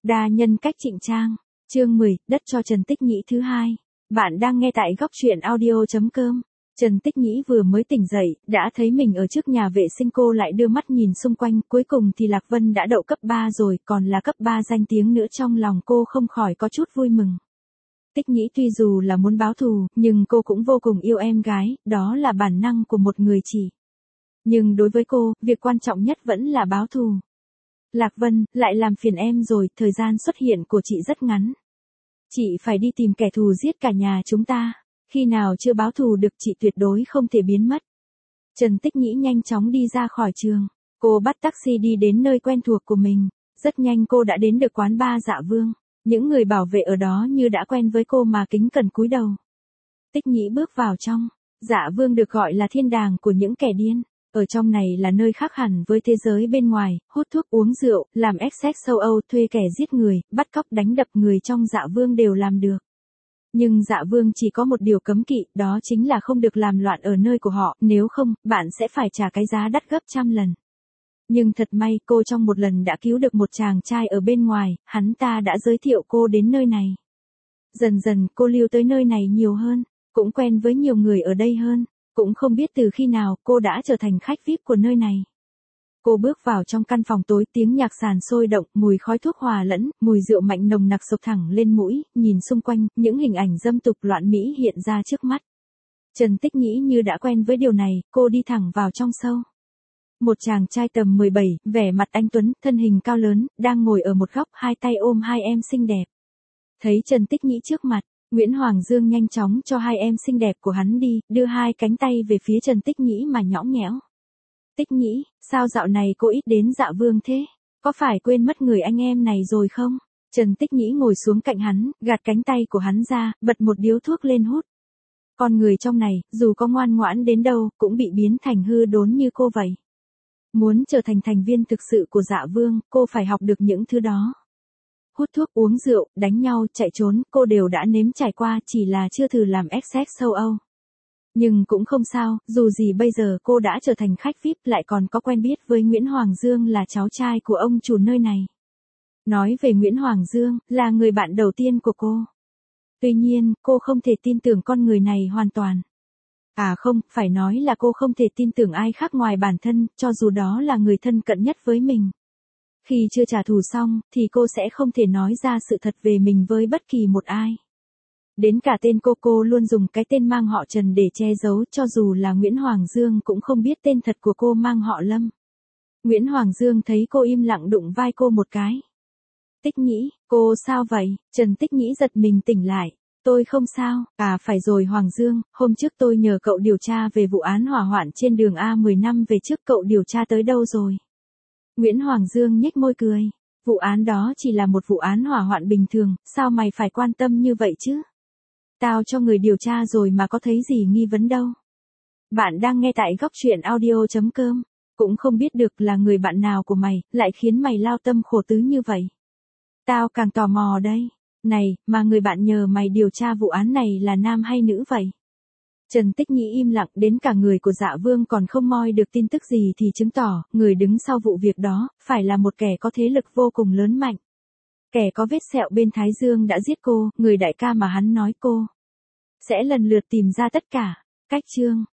Đa nhân cách Trịnh Trang. Chương 10, đất cho Trần Tích Nhĩ thứ hai. Bạn đang nghe tại góc truyện audio.com. Trần Tích Nhĩ vừa mới tỉnh dậy, đã thấy mình ở trước nhà vệ sinh, cô lại đưa mắt nhìn xung quanh, cuối cùng thì Lạc Vân đã đậu cấp 3 rồi, còn là cấp 3 danh tiếng nữa, trong lòng cô không khỏi có chút vui mừng. Tích Nhĩ tuy dù là muốn báo thù, nhưng cô cũng vô cùng yêu em gái, đó là bản năng của một người chị. Nhưng đối với cô, việc quan trọng nhất vẫn là báo thù. Lạc Vân, lại làm phiền em rồi, thời gian xuất hiện của chị rất ngắn. Chị phải đi tìm kẻ thù giết cả nhà chúng ta. Khi nào chưa báo thù được chị tuyệt đối không thể biến mất. Trần Tích Nhĩ nhanh chóng đi ra khỏi trường. Cô bắt taxi đi đến nơi quen thuộc của mình. Rất nhanh cô đã đến được quán bar Dạ Vương. Những người bảo vệ ở đó như đã quen với cô mà kính cẩn cúi đầu. Tích Nhĩ bước vào trong. Dạ Vương được gọi là thiên đàng của những kẻ điên. Ở trong này là nơi khác hẳn với thế giới bên ngoài, hút thuốc uống rượu, làm XX châu Âu, thuê kẻ giết người, bắt cóc đánh đập người trong Dạ Vương đều làm được. Nhưng Dạ Vương chỉ có một điều cấm kỵ, đó chính là không được làm loạn ở nơi của họ, nếu không, bạn sẽ phải trả cái giá đắt gấp trăm lần. Nhưng thật may cô trong một lần đã cứu được một chàng trai ở bên ngoài, hắn ta đã giới thiệu cô đến nơi này. Dần dần cô lưu tới nơi này nhiều hơn, cũng quen với nhiều người ở đây hơn. Cũng không biết từ khi nào cô đã trở thành khách VIP của nơi này. Cô bước vào trong căn phòng tối, tiếng nhạc sàn sôi động, mùi khói thuốc hòa lẫn, mùi rượu mạnh nồng nặc sộc thẳng lên mũi, nhìn xung quanh, những hình ảnh dâm tục loạn mỹ hiện ra trước mắt. Trần Tích Nhĩ như đã quen với điều này, cô đi thẳng vào trong sâu. Một chàng trai tầm 17, vẻ mặt anh tuấn, thân hình cao lớn, đang ngồi ở một góc, hai tay ôm hai em xinh đẹp. Thấy Trần Tích Nhĩ trước mặt, Nguyễn Hoàng Dương nhanh chóng cho hai em xinh đẹp của hắn đi, đưa hai cánh tay về phía Trần Tích Nhĩ mà nhõng nhẽo. Tích Nhĩ, sao dạo này cô ít đến Dạ Vương thế? Có phải quên mất người anh em này rồi không? Trần Tích Nhĩ ngồi xuống cạnh hắn, gạt cánh tay của hắn ra, bật một điếu thuốc lên hút. Con người trong này, dù có ngoan ngoãn đến đâu, cũng bị biến thành hư đốn như cô vậy. Muốn trở thành thành viên thực sự của Dạ Vương, cô phải học được những thứ đó. Hút thuốc uống rượu, đánh nhau, chạy trốn, cô đều đã nếm trải qua, chỉ là chưa thử làm XX châu Âu. Nhưng cũng không sao, dù gì bây giờ cô đã trở thành khách VIP, lại còn có quen biết với Nguyễn Hoàng Dương là cháu trai của ông chủ nơi này. Nói về Nguyễn Hoàng Dương, là người bạn đầu tiên của cô. Tuy nhiên, cô không thể tin tưởng con người này hoàn toàn. À không, phải nói là cô không thể tin tưởng ai khác ngoài bản thân, cho dù đó là người thân cận nhất với mình. Khi chưa trả thù xong, thì cô sẽ không thể nói ra sự thật về mình với bất kỳ một ai. Đến cả tên cô luôn dùng cái tên mang họ Trần để che giấu, cho dù là Nguyễn Hoàng Dương cũng không biết tên thật của cô mang họ Lâm. Nguyễn Hoàng Dương thấy cô im lặng đụng vai cô một cái. Tích Nhĩ, cô sao vậy? Trần Tích Nhĩ giật mình tỉnh lại. Tôi không sao, à phải rồi Hoàng Dương, hôm trước tôi nhờ cậu điều tra về vụ án hỏa hoạn trên đường A 10 năm về trước, cậu điều tra tới đâu rồi? Nguyễn Hoàng Dương nhếch môi cười. Vụ án đó chỉ là một vụ án hỏa hoạn bình thường, sao mày phải quan tâm như vậy chứ? Tao cho người điều tra rồi mà có thấy gì nghi vấn đâu. Bạn đang nghe tại góc truyện audio.com. Cũng không biết được là người bạn nào của mày, lại khiến mày lao tâm khổ tứ như vậy. Tao càng tò mò đây. Này, mà người bạn nhờ mày điều tra vụ án này là nam hay nữ vậy? Trần Tích Nhĩ im lặng, đến cả người của Dạ Vương còn không moi được tin tức gì thì chứng tỏ, người đứng sau vụ việc đó, phải là một kẻ có thế lực vô cùng lớn mạnh. Kẻ có vết sẹo bên thái dương đã giết cô, người đại ca mà hắn nói cô sẽ lần lượt tìm ra tất cả. Cách chương